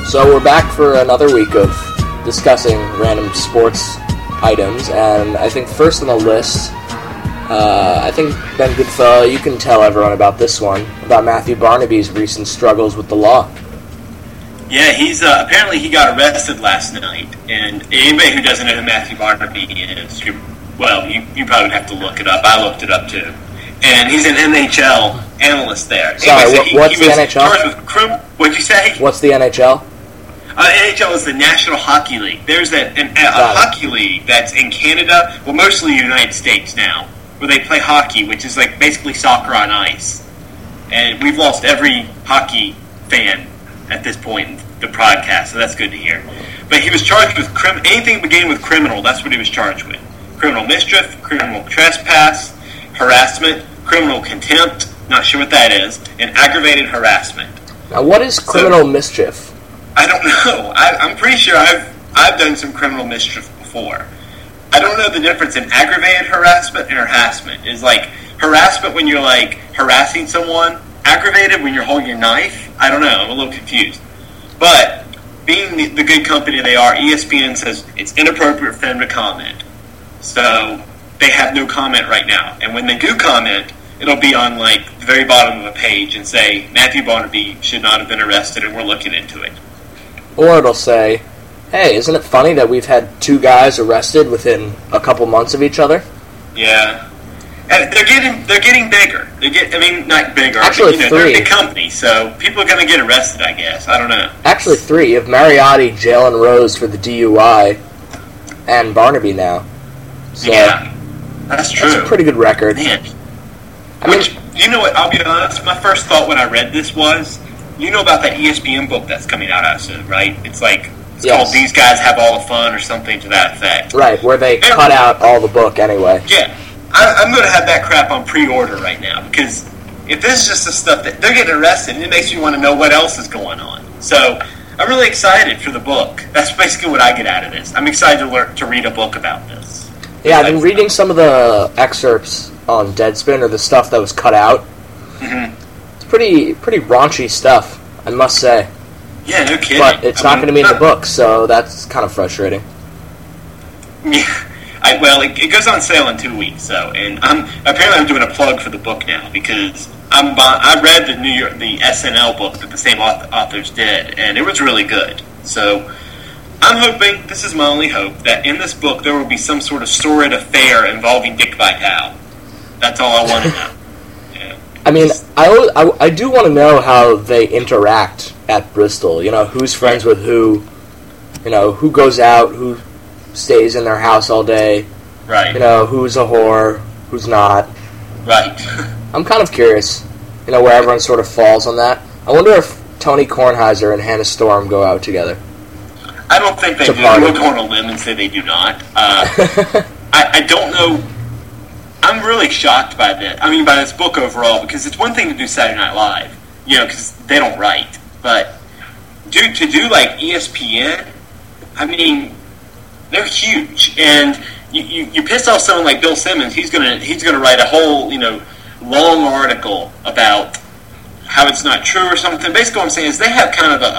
So we're back for another week of discussing random sports items, and I think first on the list, I think, Ben Goodfellow, you can tell everyone about this one, about Matthew Barnaby's recent struggles with the law. Yeah, he's apparently he got arrested last night, and anybody who doesn't know who Matthew Barnaby is, you probably would have to look it up. I looked it up too. And he's an NHL analyst there. Sorry, what's the NHL? What'd you say? What's the NHL? NHL is the National Hockey League. There's a hockey league that's in Canada, well, mostly the United States now, where they play hockey, which is like basically soccer on ice. And we've lost every hockey fan at this point in the podcast, so that's good to hear. But he was charged with anything beginning with criminal. That's what he was charged with: criminal mischief, criminal trespass, harassment, criminal contempt. Not sure what that is, and aggravated harassment. Now, what is criminal mischief? I don't know. I'm pretty sure I've done some criminal mischief before. I don't know the difference in aggravated harassment and harassment. Is like harassment when you're like harassing someone. Aggravated when you're holding a knife. I don't know. I'm a little confused. But being the good company they are, ESPN says it's inappropriate for them to comment. So they have no comment right now. And when they do comment, it'll be on like the very bottom of a page and say Matthew Barnaby should not have been arrested, and we're looking into it. Or it'll say, hey, isn't it funny that we've had two guys arrested within a couple months of each other? Yeah. And they're getting bigger. Not bigger. Actually, but, three. They're a big company, so people are going to get arrested, I guess. I don't know. Actually, three. You have Mariotti, Jalen Rose for the DUI, and Barnaby now. So, yeah, that's true. That's a pretty good record. Man. You know what, I'll be honest, my first thought when I read this was, you know about that ESPN book that's coming out soon, right? It's called These Guys Have All the Fun or something to that effect. Right, where they cut out all the book anyway. Yeah. I'm going to have that crap on pre-order right now, because if this is just the stuff that they're getting arrested, it makes me want to know what else is going on. So I'm really excited for the book. That's basically what I get out of this. I'm excited to read a book about this. Yeah, I've been reading some of the excerpts on Deadspin, or the stuff that was cut out. Mm-hmm. It's pretty raunchy stuff, I must say. Yeah, no kidding. But it's not going to be in the book, so that's kind of frustrating. Yeah. It goes on sale in 2 weeks, and I'm doing a plug for the book now, because I read the SNL book that the same authors did, and it was really good. So I'm hoping, this is my only hope, that in this book there will be some sort of sordid affair involving Dick Vitale. That's all I want to know. Yeah. I mean, I do want to know how they interact at Bristol. You know, who's friends with who. You know, who goes out, who stays in their house all day. Right. You know, who's a whore, who's not. Right. I'm kind of curious, you know, where everyone sort of falls on that. I wonder if Tony Kornheiser and Hannah Storm go out together. I don't think they do. We'll go on a limb and say they do not. I don't know. I'm really shocked by this book overall, because it's one thing to do Saturday Night Live, you know, because they don't write. But to do like ESPN, I mean, they're huge, and you piss off someone like Bill Simmons, he's gonna write a whole, you know, long article about how it's not true or something. Basically, what I'm saying is they have kind of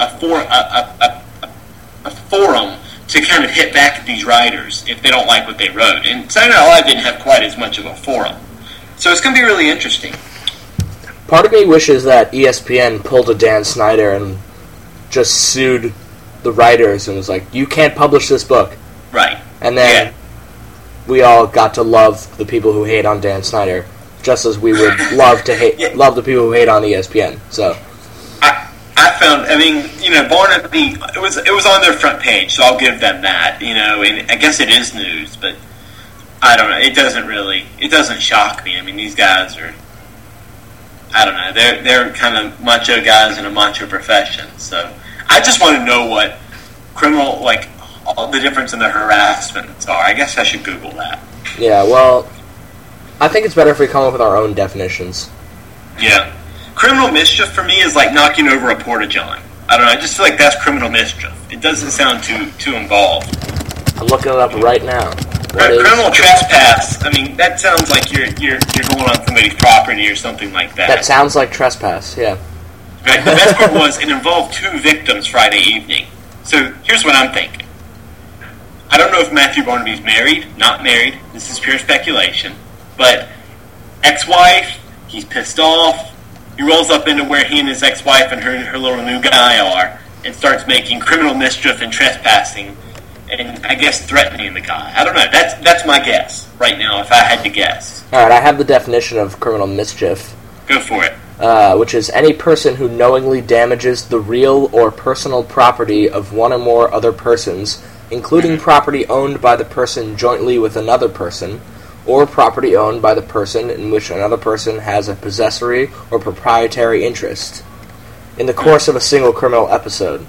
a forum to kind of hit back at these writers if they don't like what they wrote. And Saturday Night Live didn't have quite as much of a forum, so it's going to be really interesting. Part of me wishes that ESPN pulled a Dan Snyder and just sued the writers and was like, you can't publish this book. Right. And then we all got to love the people who hate on Dan Snyder, just as we would love the people who hate on ESPN. So I found, you know, Barnaby, it was on their front page, so I'll give them that, you know, and I guess it is news, but I don't know, it doesn't shock me. I mean, these guys are, I don't know, they're kind of macho guys in a macho profession, so I just want to know what criminal, like, all the difference in the harassments are. I guess I should Google that. Yeah, well, I think it's better if we come up with our own definitions. Yeah. Criminal mischief for me is like knocking over a porta-john. I don't know, I just feel like that's criminal mischief. It doesn't sound too involved. I'm looking it up right now. Criminal trespass, I mean, that sounds like you're going on somebody's property or something like that. That sounds like trespass, yeah. Right? The best part was it involved 2 victims Friday evening. So here's what I'm thinking. I don't know if Matthew Barnaby's married, not married. This is pure speculation. But ex-wife, he's pissed off. He rolls up into where he and his ex-wife and her little new guy are and starts making criminal mischief and trespassing and, I guess, threatening the guy. I don't know. That's my guess right now, if I had to guess. All right, I have the definition of criminal mischief. Go for it. Which is any person who knowingly damages the real or personal property of one or more other persons, including property owned by the person jointly with another person, or property owned by the person in which another person has a possessory or proprietary interest, in the course of a single criminal episode.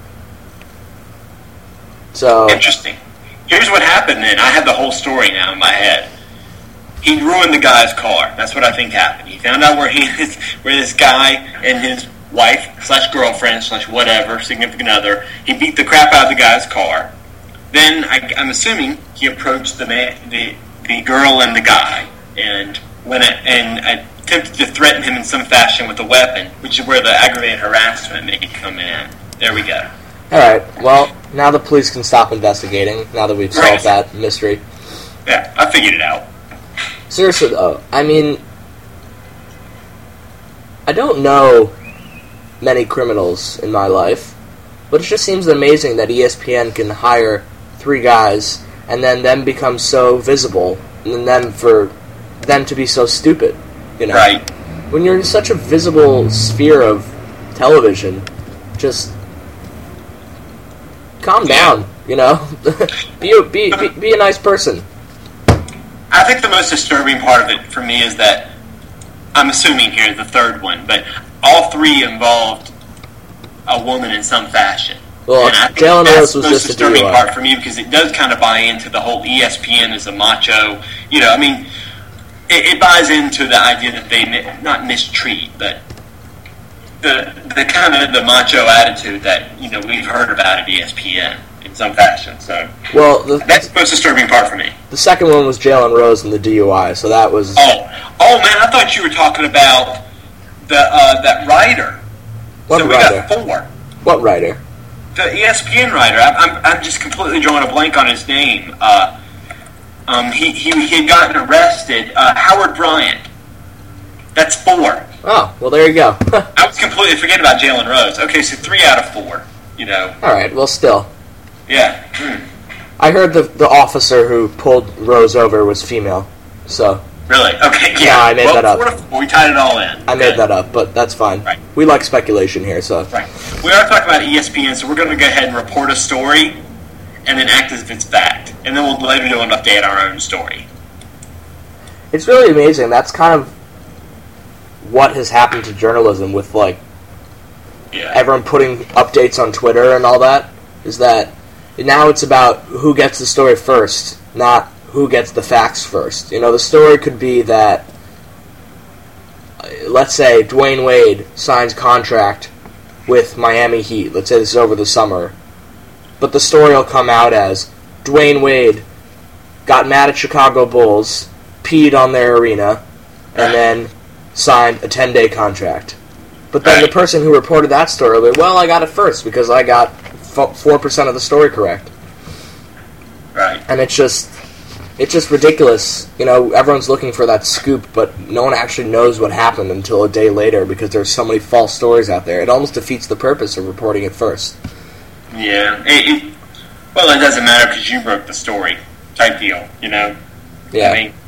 So interesting. Here's what happened then. I have the whole story now in my head. He ruined the guy's car. That's what I think happened. He found out where this guy and his wife / girlfriend / whatever, significant other, he beat the crap out of the guy's car. Then I'm assuming he approached the girl and the guy and attempted to threaten him in some fashion with a weapon, which is where the aggravated harassment may come in. There we go. Alright, well, now the police can stop investigating, now that we've solved that mystery. Yeah, I figured it out. Seriously, though, I mean, I don't know many criminals in my life, but it just seems amazing that ESPN can hire 3 guys and then them become so visible, and then for them to be so stupid, you know? Right. When you're in such a visible sphere of television, just calm down, you know? be a nice person. I think the most disturbing part of it for me is that, I'm assuming here the third one, but all 3 involved a woman in some fashion. Well, Jalen Rose was just a DUI. That's the most disturbing part for me because it does kind of buy into the whole ESPN as a macho, you know, I mean, it buys into the idea that they not mistreat, but the kind of the macho attitude that, you know, we've heard about at ESPN in some fashion. So, well, that's the most disturbing part for me. The second one was Jalen Rose and the DUI, so that was... Oh man, I thought you were talking about that writer. What so writer? We got 4. What writer? The ESPN writer. I'm just completely drawing a blank on his name. He had gotten arrested. Howard Bryant. That's 4. Oh, well, there you go. I was completely forgetting about Jalen Rose. Okay, so 3 out of 4. You know. All right. Well, still. Yeah. I heard the officer who pulled Rose over was female. So. Really? Okay. Yeah. Yeah, I made that up. 4 to 4, we tied it all in. I made that up, but that's fine. Right. We like speculation here, so. Right. We are talking about ESPN, so we're going to go ahead and report a story, and then act as if it's fact, and then we'll later do an update on our own story. It's really amazing. That's kind of what has happened to journalism with, like, everyone putting updates on Twitter and all that, is that now it's about who gets the story first, not who gets the facts first. You know, the story could be that, let's say, Dwayne Wade signs contract with Miami Heat. Let's say this is over the summer. But the story will come out as Dwayne Wade got mad at Chicago Bulls, peed on their arena, and then signed a 10-day contract. But then the person who reported that story will be, well, I got it first because I got 4% of the story correct. Right. And it's just ridiculous. You know, everyone's looking for that scoop, but no one actually knows what happened until a day later because there's so many false stories out there. It almost defeats the purpose of reporting it first. Yeah. Well, it doesn't matter because you broke the story type deal, you know? Yeah. I mean,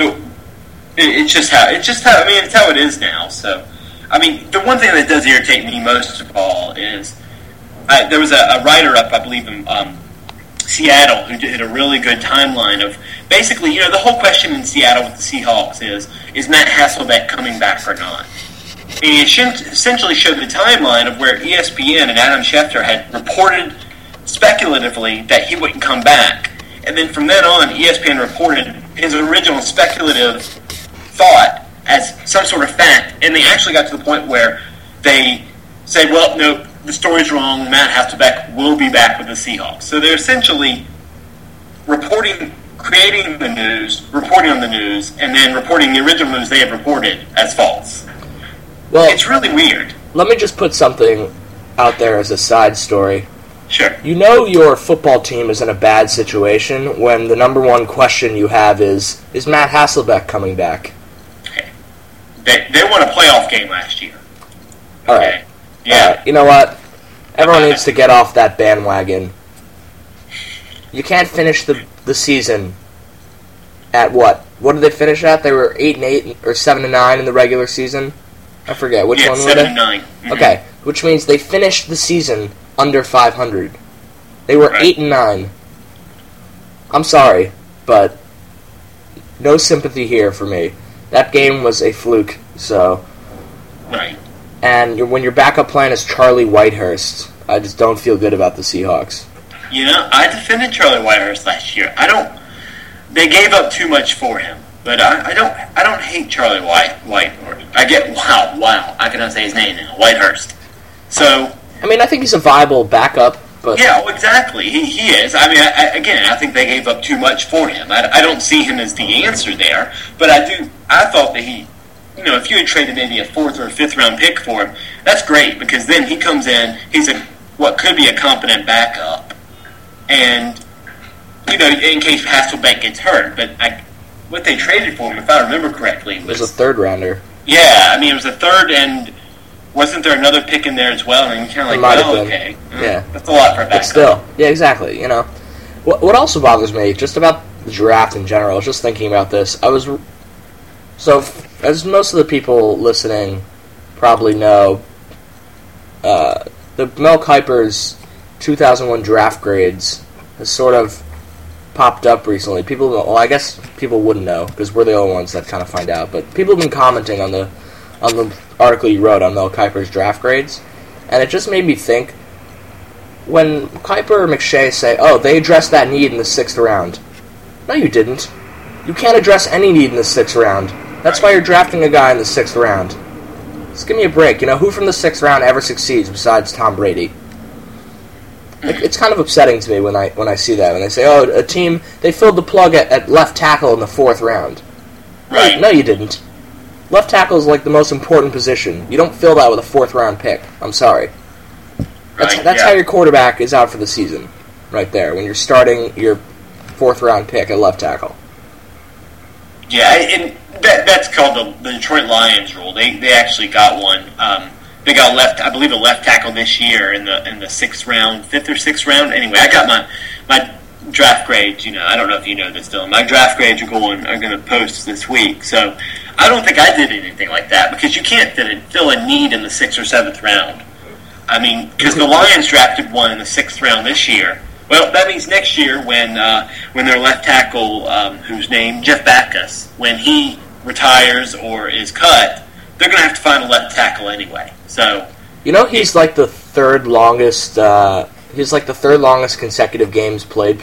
it's how it is now. So, I mean, the one thing that does irritate me most of all is there was a writer up, I believe, in Seattle who did a really good timeline of basically, you know, the whole question in Seattle with the Seahawks is Matt Hasselbeck coming back or not? And he essentially showed the timeline of where ESPN and Adam Schefter had reported speculatively that he wouldn't come back. And then from then on, ESPN reported his original speculative thought as some sort of fact, and they actually got to the point where they said, well, no, the story's wrong, Matt Hasselbeck will be back with the Seahawks. So they're essentially creating the news, reporting on the news, and then reporting the original news they had reported as false. Well, it's really weird. let me just put something out there as a side story. Sure. You know your football team is in a bad situation when the number one question you have is Matt Hasselbeck coming back? Okay. They won a playoff game last year. All right. Yeah. You know what? Everyone needs to get off that bandwagon. You can't finish the season at what? What did they finish at? They were 8-8 or 7-9 in the regular season. I forget which one were they. 7-9. Mm-hmm. Okay, which means they finished the season under 500. They were 8-9. I'm sorry, but no sympathy here for me. That game was a fluke. So. Right. And when your backup plan is Charlie Whitehurst, I just don't feel good about the Seahawks. You know, I defended Charlie Whitehurst last year. They gave up too much for him, but I don't hate Charlie Whitehurst. I cannot say his name now, Whitehurst. So, I mean, I think he's a viable backup, but yeah, well, exactly, he is. I mean, I think they gave up too much for him. I don't see him as the answer there, but I thought that he. You know, if you had traded maybe a 4th or 5th round pick for him, that's great because then he comes in, he's what could be a competent backup, and you know, in case Hasselbeck gets hurt. But what they traded for him, if I remember correctly, was a 3rd rounder. Yeah, I mean it was a 3rd, and wasn't there another pick in there as well? And you're kind of like, well, okay, yeah, that's a lot for a backup. But still, yeah, exactly. You know, what also bothers me just about the draft in general, just thinking about this, So, as most of the people listening probably know, the Mel Kiper's 2001 draft grades has sort of popped up recently. I guess people wouldn't know because we're the only ones that kind of find out. But people have been commenting on the article you wrote on Mel Kiper's draft grades, and it just made me think when Kiper or McShay say, "Oh, they addressed that need in the 6th round." No, you didn't. You can't address any need in the 6th round. That's why you're drafting a guy in the 6th round. Just give me a break. You know, who from the 6th round ever succeeds besides Tom Brady? It's kind of upsetting to me when I see that. When they say, oh, a team, they filled the plug at left tackle in the 4th round. Right. No, you didn't. Left tackle is like the most important position. You don't fill that with a 4th round pick. I'm sorry. That's how your quarterback is out for the season. Right there. When you're starting your 4th round pick at left tackle. Yeah, and that's called the Detroit Lions rule. They actually got one. They got a left tackle this year in the 6th round, 5th or 6th round. Anyway, I got my draft grades. You know, I don't know if you know this, Dylan. My draft grades are going to post this week. So I don't think I did anything like that because you can't fill a need in the 6th or 7th round. I mean, because the Lions drafted one in the 6th round this year. Well, that means next year when their left tackle, whose name Jeff Backus, when he retires or is cut, they're going to have to find a left tackle anyway. So, you know, he's like the 3rd longest. He's like the 3rd longest consecutive games played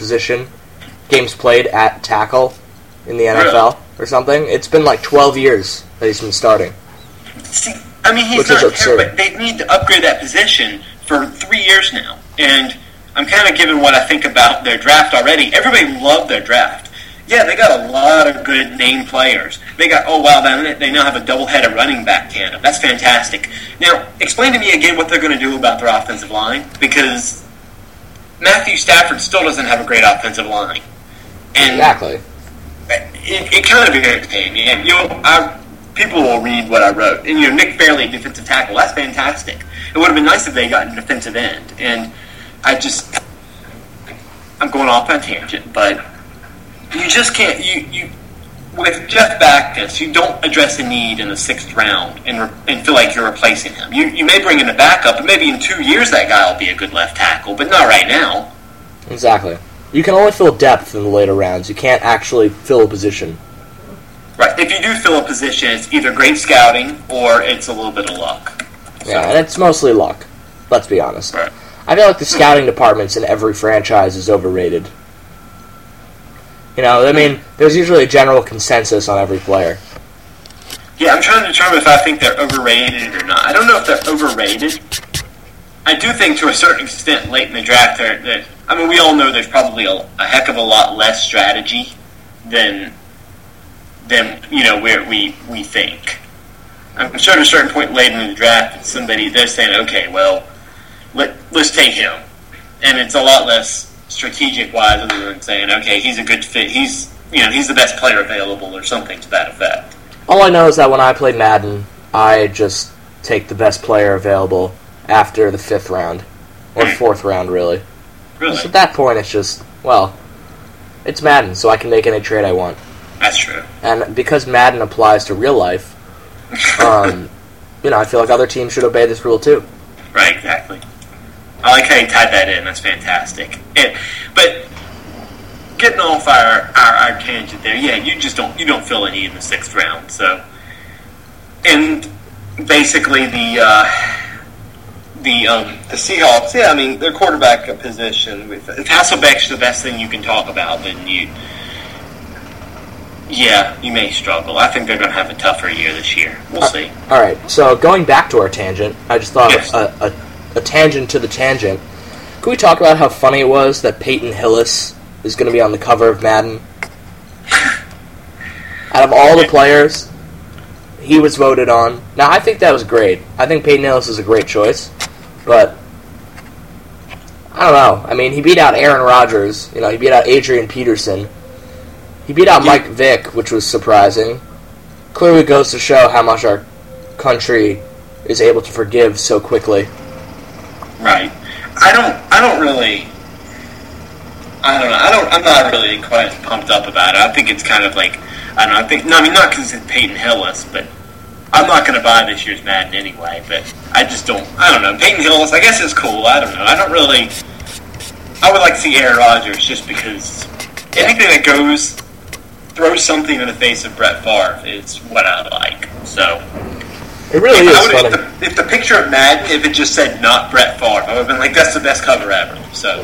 at tackle in the NFL or something. It's been like 12 years that he's been starting. See, I mean, he's not terrible, but they need to upgrade that position for 3 years now, and I'm kind of giving what I think about their draft already. Everybody loved their draft. Yeah, they got a lot of good name players. They now have a double-headed running back tandem. That's fantastic. Now, explain to me again what they're going to do about their offensive line, because Matthew Stafford still doesn't have a great offensive line. And exactly. It kind of irritates me. And, people will read what I wrote. And, Nick Fairley, defensive tackle, that's fantastic. It would have been nice if they got a defensive end. And I'm going off on a tangent, but you just can't. With Jeff Backus, you don't address a need in the 6th round and feel like you're replacing him. You may bring in a backup, and maybe in 2 years that guy will be a good left tackle, but not right now. Exactly. You can only fill depth in the later rounds. You can't actually fill a position. Right. If you do fill a position, it's either great scouting or it's a little bit of luck. Yeah, and it's mostly luck. Let's be honest. Right. I feel like the scouting departments in every franchise is overrated. You know, I mean, there's usually a general consensus on every player. Yeah, I'm trying to determine if I think they're overrated or not. I don't know if they're overrated. I do think to a certain extent late in the draft, we all know there's probably a heck of a lot less strategy than where we think. I'm sure at a certain point later in the draft, they're saying, okay, well, let's take him. And it's a lot less strategic-wise other than saying, okay, he's a good fit. He's the best player available or something to that effect. All I know is that when I play Madden, I just take the best player available after the 5th round. Or 4th round, really. Really? So at that point, it's just, well, it's Madden, so I can make any trade I want. That's true. And because Madden applies to real life, I feel like other teams should obey this rule too. Right, exactly. I like how you tied that in. That's fantastic. But getting off our tangent there, yeah, you don't feel any in the 6th round. So, and basically the Seahawks, yeah, I mean their quarterback position. If Hasselbeck's the best thing you can talk about, then you may struggle. I think they're going to have a tougher year this year. We'll see. All right. So going back to our tangent, I just thought Yes. a tangent to the tangent. Can we talk about how funny it was that Peyton Hillis is going to be on the cover of Madden? Out of all the players, he was voted on. Now, I think that was great. I think Peyton Hillis is a great choice. But, I don't know. I mean, he beat out Aaron Rodgers. He beat out Adrian Peterson. He beat out Mike Vick, which was surprising. Clearly goes to show how much our country is able to forgive so quickly. Right. I'm not really quite pumped up about it. I think it's kind of like, not because it's Peyton Hillis, but I'm not going to buy this year's Madden anyway, but I don't know. Peyton Hillis, I guess it's cool. I don't know. I would like to see Aaron Rodgers just because anything that throws something in the face of Brett Favre is what I like. So it really is funny. If the picture of Madden, if it just said not Brett Favre, I would have been like, that's the best cover ever. So,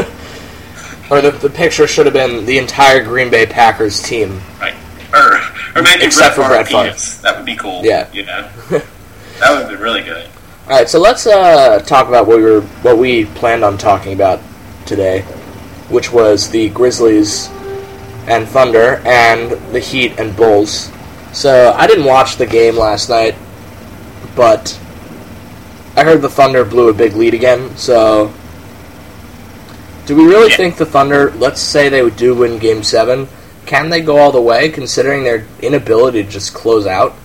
or the picture should have been the entire Green Bay Packers team, right? Or maybe except for Brett Favre. That would be cool. Yeah, that would be really good. All right, so let's talk about what we planned on talking about today, which was the Grizzlies and Thunder and the Heat and Bulls. So I didn't watch the game last night, but I heard the Thunder blew a big lead again. So do we really think the Thunder, let's say they do win Game 7, can they go all the way considering their inability to just close out?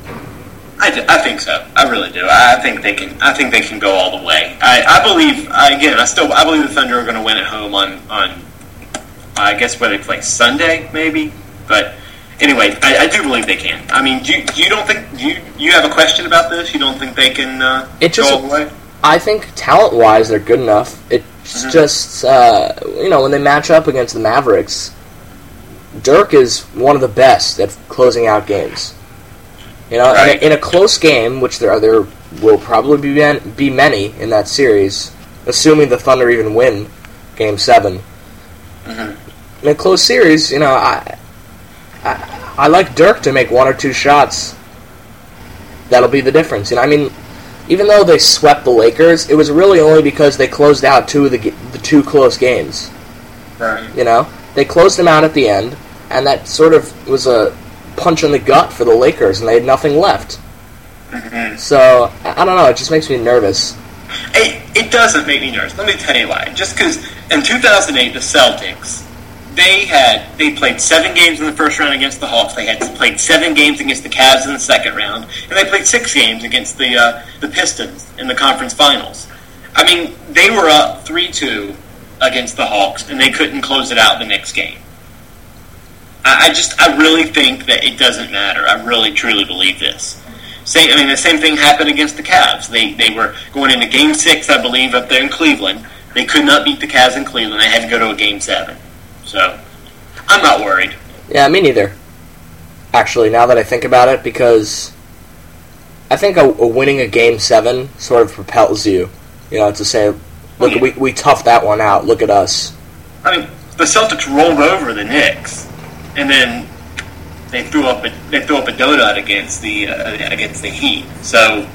I think so. I really do. I think they can go all the way. I believe the Thunder are going to win at home on I guess where they play Sunday maybe. But anyway, I do believe they can. I mean, you don't think you have a question about this? You don't think they can go all the way? I think talent-wise they're good enough. It's just when they match up against the Mavericks, Dirk is one of the best at closing out games. Right. In a close game, which there will probably be many in that series, assuming the Thunder even win Game 7. Mm-hmm. In a close series, I like Dirk to make one or two shots. That'll be the difference. Even though they swept the Lakers, it was really only because they closed out the two close games. Right. They closed them out at the end, and that sort of was a punch in the gut for the Lakers, and they had nothing left. Mm-hmm. So, I don't know, it just makes me nervous. It doesn't make me nervous. Let me tell you why. Just because in 2008, the Celtics, they played 7 games in the first round against the Hawks. They had played 7 games against the Cavs in the second round, and they played 6 games against the Pistons in the conference finals. I mean, they were up 3-2 against the Hawks, and they couldn't close it out the next game. I really think that it doesn't matter. I really, truly believe this. The same thing happened against the Cavs. They were going into Game 6, I believe, up there in Cleveland. They could not beat the Cavs in Cleveland. They had to go to a Game 7. So, I'm not worried. Yeah, me neither. Actually, now that I think about it, because I think a winning a Game 7 sort of propels you. To say, look, we toughed that one out. Look at us. I mean, the Celtics rolled over the Knicks. And then they threw up a donut against the Heat. So,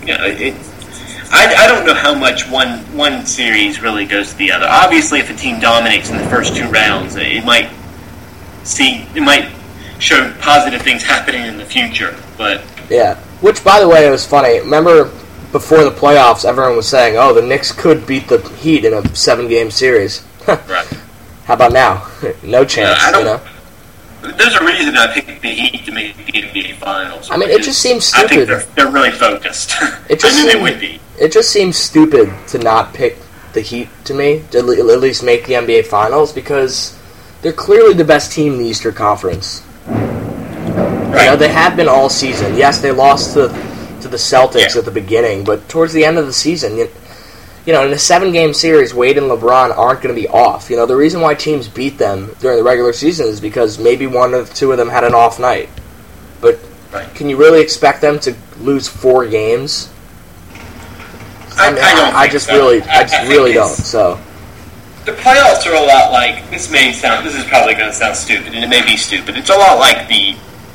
I don't know how much one series really goes to the other. Obviously, if a team dominates in the first 2 rounds, it might show positive things happening in the future. But yeah, which, by the way, it was funny. Remember, before the playoffs, everyone was saying, "Oh, the Knicks could beat the Heat in a 7-game series." right. How about now? No chance. There's a reason I picked the Heat to make the NBA Finals. I mean, it just seems stupid. I think they're really focused. It just they would be. It just seems stupid to not pick the Heat, to me, to at least make the NBA Finals, because they're clearly the best team in the Eastern Conference. Right. They have been all season. Yes, they lost to the Celtics at the beginning, but towards the end of the season, in a 7-game series, Wade and LeBron aren't going to be off. The reason why teams beat them during the regular season is because maybe one or two of them had an off night. But can you really expect them to lose 4 games? I just really don't. So the playoffs are a lot like this. This is probably going to sound stupid, and it may be stupid. It's a lot like the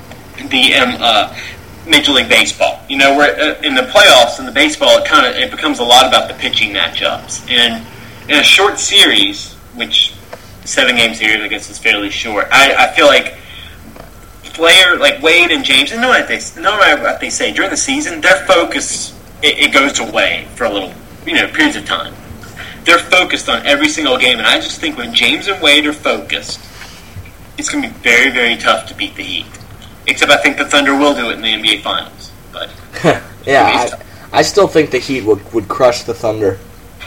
Major League Baseball. Where in the playoffs in the baseball, it becomes a lot about the pitching matchups. And in a short series, which 7-game series I guess is fairly short, I feel like player like Wade and James, and no matter what they say during the season, their focus it goes away for a little periods of time. They're focused on every single game, and I just think when James and Wade are focused, it's going to be very, very tough to beat the Heat. Except I think the Thunder will do it in the NBA Finals. But I still think the Heat would crush the Thunder.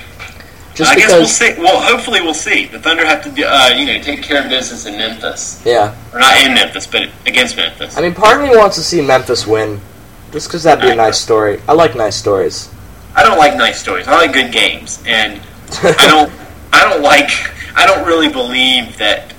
I guess we'll see. Well, hopefully we'll see. The Thunder have to take care of business in Memphis. Yeah. Or not in Memphis, but against Memphis. I mean, part of me wants to see Memphis win, just because that'd be a nice story. I like nice stories. I don't like nice stories. I like good games, and I don't really believe that.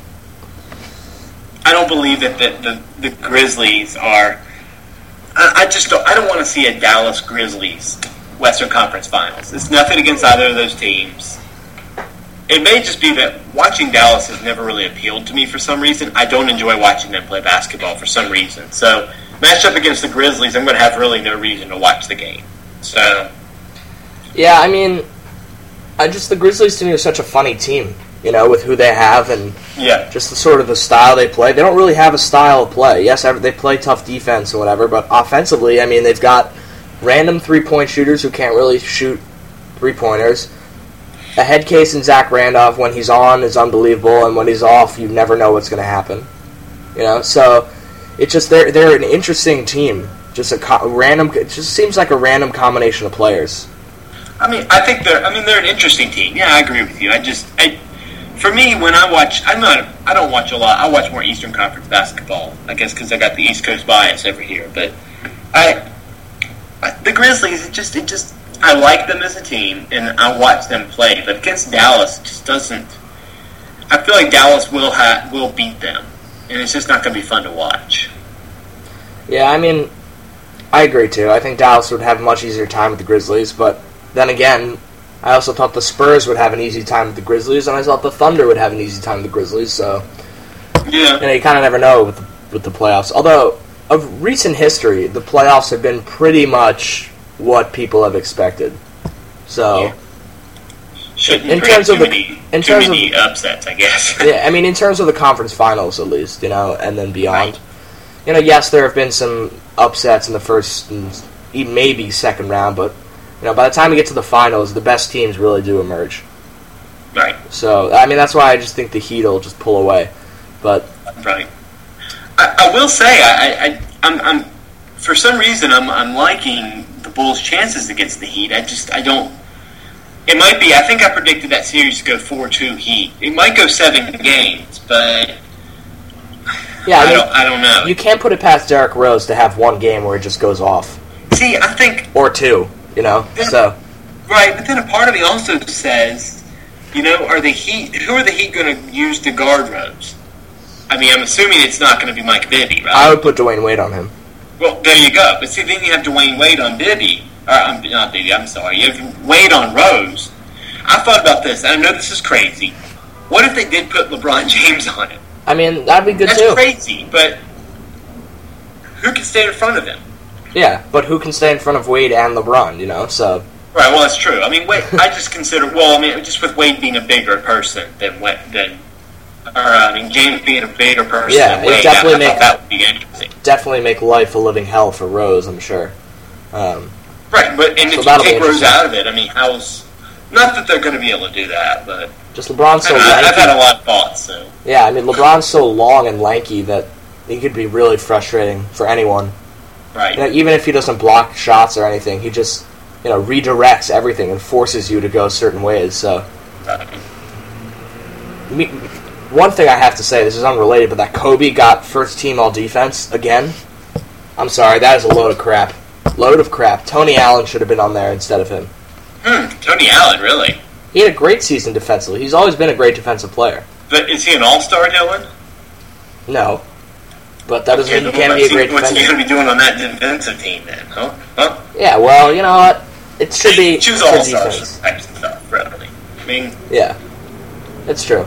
I don't believe that the Grizzlies are. I don't want to see a Dallas Grizzlies Western Conference Finals. It's nothing against either of those teams. It may just be that watching Dallas has never really appealed to me for some reason. I don't enjoy watching them play basketball for some reason. So, matched up against the Grizzlies, I'm going to have really no reason to watch the game. So, yeah, I mean, the Grizzlies to me are such a funny team. With who they have and just the style they play. They don't really have a style of play. Yes, they play tough defense and whatever, but offensively, I mean, they've got random 3-point shooters who can't really shoot 3-pointers. A head case in Zach Randolph, when he's on, is unbelievable, and when he's off, you never know what's going to happen. So it's just they're an interesting team. It just seems like a random combination of players. I mean, I think they're an interesting team. Yeah, I agree with you. For me, when I watch, I don't watch a lot. I watch more Eastern Conference basketball, I guess, because I got the East Coast bias over here. But the Grizzlies, I like them as a team, and I watch them play. But against Dallas, it just doesn't. I feel like Dallas will beat them, and it's just not going to be fun to watch. Yeah, I mean, I agree too. I think Dallas would have a much easier time with the Grizzlies, but then again, I also thought the Spurs would have an easy time with the Grizzlies, and I thought the Thunder would have an easy time with the Grizzlies. So, you kind of never know with the playoffs. Although, of recent history, the playoffs have been pretty much what people have expected. So, in terms of the upsets, I guess. Yeah, I mean, in terms of the conference finals, at least, and then beyond. Right. Yes, there have been some upsets in the first and even maybe second round, but. By the time we get to the finals, the best teams really do emerge. Right. So, I mean, that's why I just think the Heat will just pull away. But right. I will say, I'm for some reason I'm liking the Bulls' chances against the Heat. I don't. It might be. I think I predicted that series to go 4-2 Heat. It might go 7 games, but yeah, I don't know. You can't put it past Derrick Rose to have one game where it just goes off. See, I think or 2. So right, but then a part of me also says, are the Heat? Who are the Heat going to use to guard Rose? I mean, I'm assuming it's not going to be Mike Bibby, right? I would put Dwayne Wade on him. Well, there you go. But see, then you have Dwayne Wade on Bibby. Not Bibby. I'm sorry. You have Wade on Rose. I thought about this, and I know this is crazy. What if they did put LeBron James on him? I mean, that'd be good too. That's crazy, but who can stand in front of him? Yeah, but who can stay in front of Wade and LeBron, so... Right, well, that's true. I mean, Wade, I just consider... Well, I mean, just with Wade being a bigger person than James being a bigger person. Yeah, Wade, definitely I thought that would be interesting. Definitely make life a living hell for Rose, I'm sure. Right, but if you take Rose out of it, I mean, not that they're going to be able to do that, but just LeBron's so lanky. I've had a lot of thoughts. So yeah, I mean, LeBron's so long and lanky that he could be really frustrating for anyone. Right. Even if he doesn't block shots or anything, he just redirects everything and forces you to go certain ways. So, one thing I have to say, this is unrelated, but that Kobe got first team all defense again. I'm sorry, that is a load of crap. Load of crap. Tony Allen should have been on there instead of him. Tony Allen, really? He had a great season defensively. He's always been a great defensive player. But is he an all-star, Dylan? No. But that doesn't mean he can't be a great defender. What's he going to be doing on that defensive team then, huh? Yeah, well, you know what? It should be choose all-stars type stuff, really. I mean... Yeah. It's true.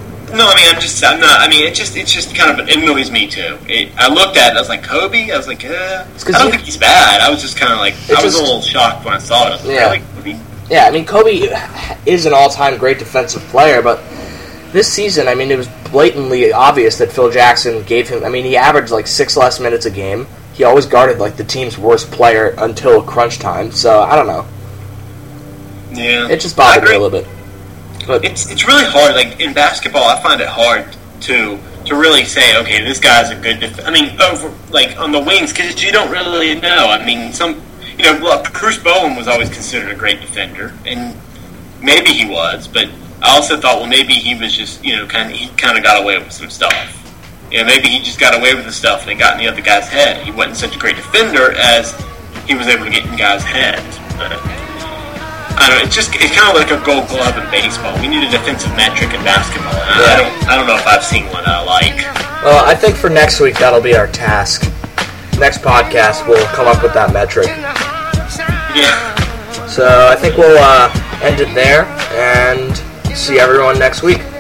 It's just kind of, it annoys me too. I looked at it, I was like, Kobe? I was like, I don't think he's bad. I was just kind of like, I was a little shocked when I saw it. I was like, really, Kobe? Yeah, I mean, Kobe is an all-time great defensive player, but this season, I mean, it was blatantly obvious that Phil Jackson gave him, I mean, he averaged like 6 less minutes a game. He always guarded like the team's worst player until crunch time, so I don't know. Yeah. It just bothered me a little bit. But it's really hard. Like in basketball, I find it hard to really say, okay, this guy's a good. On the wings, because you don't really know. I mean, Bruce Bowen was always considered a great defender, and maybe he was, but I also thought, well, maybe he was just he kind of got away with some stuff. Maybe he just got away with the stuff and it got in the other guy's head. He wasn't such a great defender as he was able to get in guys' heads. But I don't know. It's kind of like a Gold Glove in baseball. We need a defensive metric in basketball. I don't know if I've seen one I like. Well, I think for next week that'll be our task. Next podcast we'll come up with that metric. Yeah. So I think we'll end it there and see everyone next week.